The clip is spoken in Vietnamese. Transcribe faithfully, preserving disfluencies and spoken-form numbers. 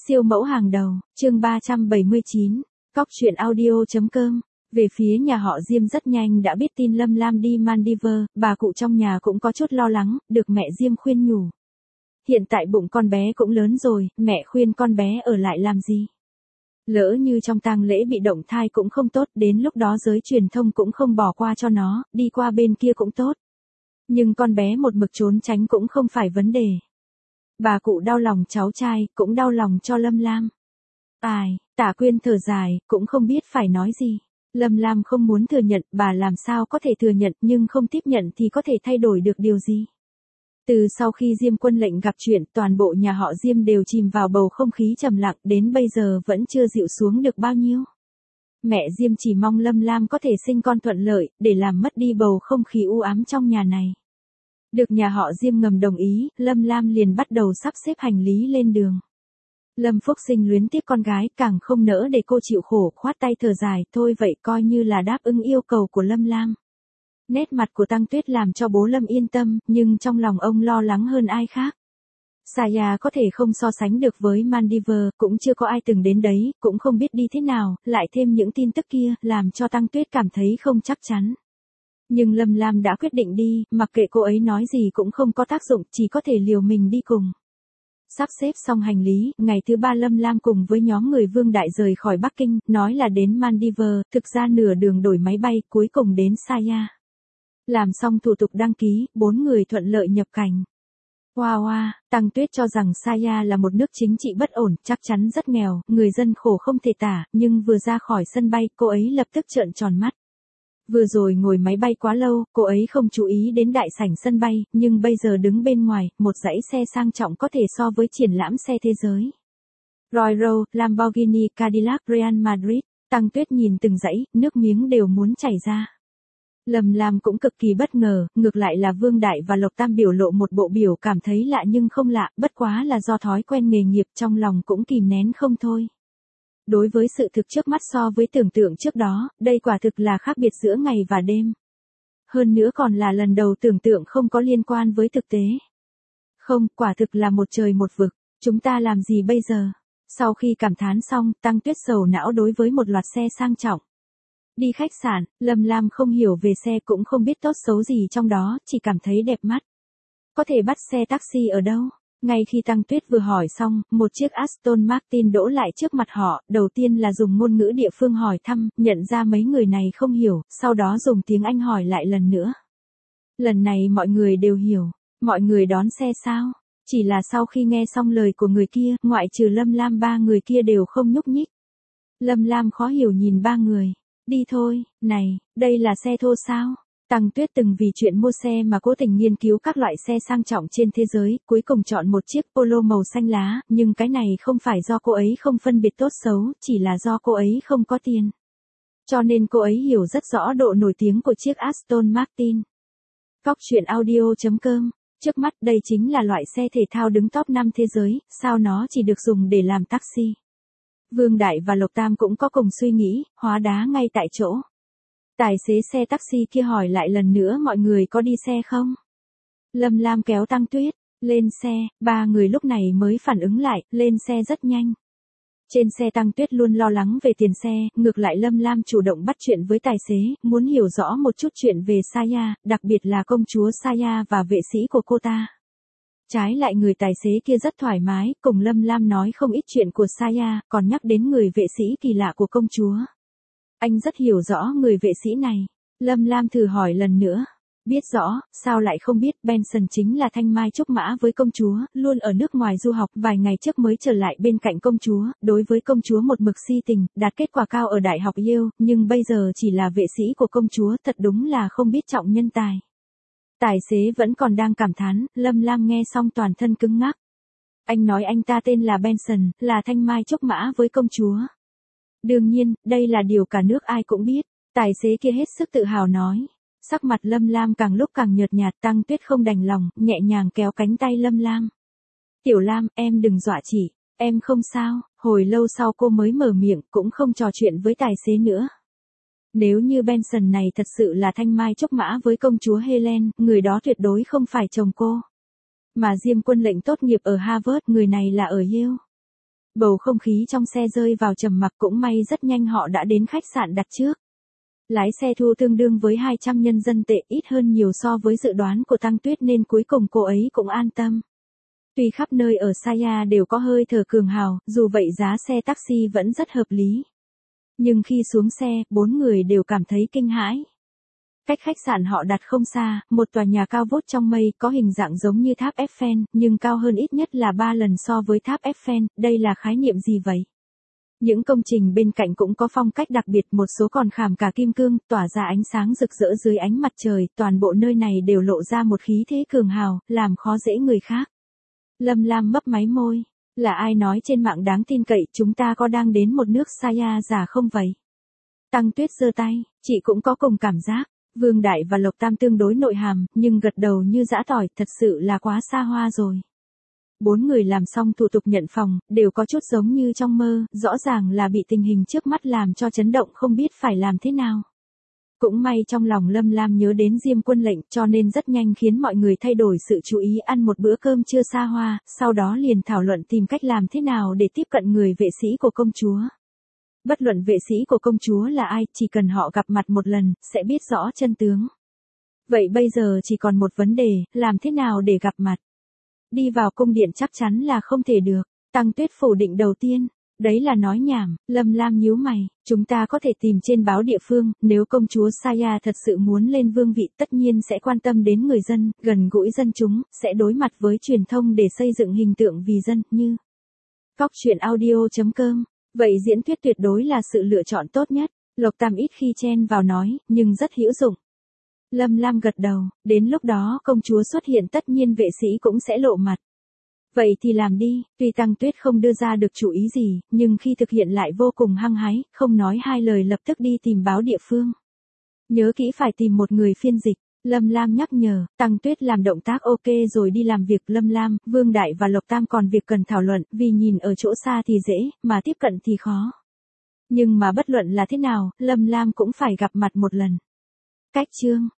Siêu mẫu hàng đầu, chương ba trăm bảy mươi chín, cóc truyện audio.com. Về phía nhà họ Diêm rất nhanh đã biết tin Lâm Lam đi Maldives, bà cụ trong nhà cũng có chút lo lắng, được mẹ Diêm khuyên nhủ. Hiện tại bụng con bé cũng lớn rồi, mẹ khuyên con bé ở lại làm gì? Lỡ như trong tang lễ bị động thai cũng không tốt, đến lúc đó giới truyền thông cũng không bỏ qua cho nó, đi qua bên kia cũng tốt. Nhưng con bé một mực trốn tránh cũng không phải vấn đề. Bà cụ đau lòng cháu trai, cũng đau lòng cho Lâm Lam. Ai, Tả Quyên thở dài, cũng không biết phải nói gì. Lâm Lam không muốn thừa nhận, bà làm sao có thể thừa nhận, nhưng không tiếp nhận thì có thể thay đổi được điều gì. Từ sau khi Diêm Quân lệnh gặp chuyện, toàn bộ nhà họ Diêm đều chìm vào bầu không khí trầm lặng, đến bây giờ vẫn chưa dịu xuống được bao nhiêu. Mẹ Diêm chỉ mong Lâm Lam có thể sinh con thuận lợi, để làm mất đi bầu không khí u ám trong nhà này. Được nhà họ Diêm ngầm đồng ý, Lâm Lam liền bắt đầu sắp xếp hành lý lên đường. Lâm Phúc Sinh luyến tiếc con gái, càng không nỡ để cô chịu khổ, khoát tay thở dài, thôi vậy coi như là đáp ứng yêu cầu của Lâm Lam. Nét mặt của Tăng Tuyết làm cho bố Lâm yên tâm, nhưng trong lòng ông lo lắng hơn ai khác. Saya có thể không so sánh được với Maldives, cũng chưa có ai từng đến đấy, cũng không biết đi thế nào, lại thêm những tin tức kia, làm cho Tăng Tuyết cảm thấy không chắc chắn. Nhưng Lâm Lam đã quyết định đi, mặc kệ cô ấy nói gì cũng không có tác dụng, chỉ có thể liều mình đi cùng. Sắp xếp xong hành lý, ngày thứ ba Lâm Lam cùng với nhóm người Vương Đại rời khỏi Bắc Kinh, nói là đến Maldives, thực ra nửa đường đổi máy bay, cuối cùng đến Saya. Làm xong thủ tục đăng ký, bốn người thuận lợi nhập cảnh. Hoa hoa, Tăng Tuyết cho rằng Saya là một nước chính trị bất ổn, chắc chắn rất nghèo, người dân khổ không thể tả, nhưng vừa ra khỏi sân bay, cô ấy lập tức trợn tròn mắt. Vừa rồi ngồi máy bay quá lâu, cô ấy không chú ý đến đại sảnh sân bay, nhưng bây giờ đứng bên ngoài, một dãy xe sang trọng có thể so với triển lãm xe thế giới. Rolls Royce, Lamborghini, Cadillac, Real Madrid, Tăng Tuyết nhìn từng dãy, nước miếng đều muốn chảy ra. Lâm Lam cũng cực kỳ bất ngờ, ngược lại là Vương Đại và Lộc Tam biểu lộ một bộ biểu cảm thấy lạ nhưng không lạ, bất quá là do thói quen nghề nghiệp, trong lòng cũng kìm nén không thôi. Đối với sự thực trước mắt so với tưởng tượng trước đó, đây quả thực là khác biệt giữa ngày và đêm. Hơn nữa còn là lần đầu tưởng tượng không có liên quan với thực tế. Không, quả thực là một trời một vực, chúng ta làm gì bây giờ? Sau khi cảm thán xong, Tăng Tuyết sầu não đối với một loạt xe sang trọng. Đi khách sạn, Lâm Lam không hiểu về xe cũng không biết tốt xấu gì trong đó, chỉ cảm thấy đẹp mắt. Có thể bắt xe taxi ở đâu? Ngay khi Tăng Tuyết vừa hỏi xong, một chiếc Aston Martin đỗ lại trước mặt họ, đầu tiên là dùng ngôn ngữ địa phương hỏi thăm, nhận ra mấy người này không hiểu, sau đó dùng tiếng Anh hỏi lại lần nữa. Lần này mọi người đều hiểu, mọi người đón xe sao? Chỉ là sau khi nghe xong lời của người kia, ngoại trừ Lâm Lam ba người kia đều không nhúc nhích. Lâm Lam khó hiểu nhìn ba người, đi thôi, này, đây là xe thô sao? Tăng Tuyết từng vì chuyện mua xe mà cố tình nghiên cứu các loại xe sang trọng trên thế giới, cuối cùng chọn một chiếc Polo màu xanh lá, nhưng cái này không phải do cô ấy không phân biệt tốt xấu, chỉ là do cô ấy không có tiền. Cho nên cô ấy hiểu rất rõ độ nổi tiếng của chiếc Aston Martin. Cóc truyện audio.com. Trước mắt đây chính là loại xe thể thao đứng top năm thế giới, sao nó chỉ được dùng để làm taxi. Vương Đại và Lộc Tam cũng có cùng suy nghĩ, hóa đá ngay tại chỗ. Tài xế xe taxi kia hỏi lại lần nữa mọi người có đi xe không? Lâm Lam kéo Tăng Tuyết, lên xe, ba người lúc này mới phản ứng lại, lên xe rất nhanh. Trên xe Tăng Tuyết luôn lo lắng về tiền xe, ngược lại Lâm Lam chủ động bắt chuyện với tài xế, muốn hiểu rõ một chút chuyện về Saya, đặc biệt là công chúa Saya và vệ sĩ của cô ta. Trái lại người tài xế kia rất thoải mái, cùng Lâm Lam nói không ít chuyện của Saya, còn nhắc đến người vệ sĩ kỳ lạ của công chúa. Anh rất hiểu rõ người vệ sĩ này. Lâm Lam thử hỏi lần nữa. Biết rõ, sao lại không biết, Benson chính là thanh mai trúc mã với công chúa, luôn ở nước ngoài du học, vài ngày trước mới trở lại bên cạnh công chúa, đối với công chúa một mực si tình, đạt kết quả cao ở Đại học Yale, nhưng bây giờ chỉ là vệ sĩ của công chúa, thật đúng là không biết trọng nhân tài. Tài xế vẫn còn đang cảm thán, Lâm Lam nghe xong toàn thân cứng ngắc. Anh nói anh ta tên là Benson, là thanh mai trúc mã với công chúa. Đương nhiên, đây là điều cả nước ai cũng biết, tài xế kia hết sức tự hào nói. Sắc mặt Lâm Lam càng lúc càng nhợt nhạt, Tăng Tuyết không đành lòng, nhẹ nhàng kéo cánh tay Lâm Lam. Tiểu Lam, em đừng dọa chị, em không sao, hồi lâu sau cô mới mở miệng, cũng không trò chuyện với tài xế nữa. Nếu như Benson này thật sự là thanh mai trúc mã với công chúa Helen, người đó tuyệt đối không phải chồng cô. Mà Diêm Quân lệnh tốt nghiệp ở Harvard, người này là ở Yale. Bầu không khí trong xe rơi vào trầm mặc, cũng may rất nhanh họ đã đến khách sạn đặt trước. Lái xe thu tương đương với hai trăm nhân dân tệ, ít hơn nhiều so với dự đoán của Tăng Tuyết nên cuối cùng cô ấy cũng an tâm. Tuy khắp nơi ở Saya đều có hơi thở cường hào, dù vậy giá xe taxi vẫn rất hợp lý. Nhưng khi xuống xe, bốn người đều cảm thấy kinh hãi. Cách khách sạn họ đặt không xa, một tòa nhà cao vút trong mây, có hình dạng giống như tháp Eiffel, nhưng cao hơn ít nhất là ba lần so với tháp Eiffel, đây là khái niệm gì vậy? Những công trình bên cạnh cũng có phong cách đặc biệt, một số còn khảm cả kim cương, tỏa ra ánh sáng rực rỡ dưới ánh mặt trời, toàn bộ nơi này đều lộ ra một khí thế cường hào, làm khó dễ người khác. Lâm Lam mấp máy môi, là ai nói trên mạng đáng tin cậy, chúng ta có đang đến một nước Saya giả không vậy? Tăng Tuyết giơ tay, chị cũng có cùng cảm giác. Vương Đại và Lộc Tam tương đối nội hàm, nhưng gật đầu như giã tỏi, thật sự là quá xa hoa rồi. Bốn người làm xong thủ tục nhận phòng, đều có chút giống như trong mơ, rõ ràng là bị tình hình trước mắt làm cho chấn động không biết phải làm thế nào. Cũng may trong lòng Lâm Lam nhớ đến Diêm Quân lệnh, cho nên rất nhanh khiến mọi người thay đổi sự chú ý, ăn một bữa cơm trưa xa hoa, sau đó liền thảo luận tìm cách làm thế nào để tiếp cận người vệ sĩ của công chúa. Bất luận vệ sĩ của công chúa là ai, chỉ cần họ gặp mặt một lần, sẽ biết rõ chân tướng. Vậy bây giờ chỉ còn một vấn đề, làm thế nào để gặp mặt? Đi vào cung điện chắc chắn là không thể được. Tăng Tuyết phủ định đầu tiên. Đấy là nói nhảm. Lâm Lam nhíu mày. Chúng ta có thể tìm trên báo địa phương, nếu công chúa Saya thật sự muốn lên vương vị tất nhiên sẽ quan tâm đến người dân, gần gũi dân chúng, sẽ đối mặt với truyền thông để xây dựng hình tượng vì dân, như Cóc truyện audio chấm com. Vậy diễn thuyết tuyệt đối là sự lựa chọn tốt nhất. Lộc Tam ít khi chen vào nói, nhưng rất hữu dụng. Lâm Lam gật đầu, đến lúc đó công chúa xuất hiện tất nhiên vệ sĩ cũng sẽ lộ mặt. Vậy thì làm đi, tuy Tăng Tuyết không đưa ra được chủ ý gì, nhưng khi thực hiện lại vô cùng hăng hái, không nói hai lời lập tức đi tìm báo địa phương. Nhớ kỹ phải tìm một người phiên dịch. Lâm Lam nhắc nhở, Tăng Tuyết làm động tác ok rồi đi làm việc. Lâm Lam, Vương Đại và Lộc Tam còn việc cần thảo luận, vì nhìn ở chỗ xa thì dễ, mà tiếp cận thì khó. Nhưng mà bất luận là thế nào, Lâm Lam cũng phải gặp mặt một lần. Cách chương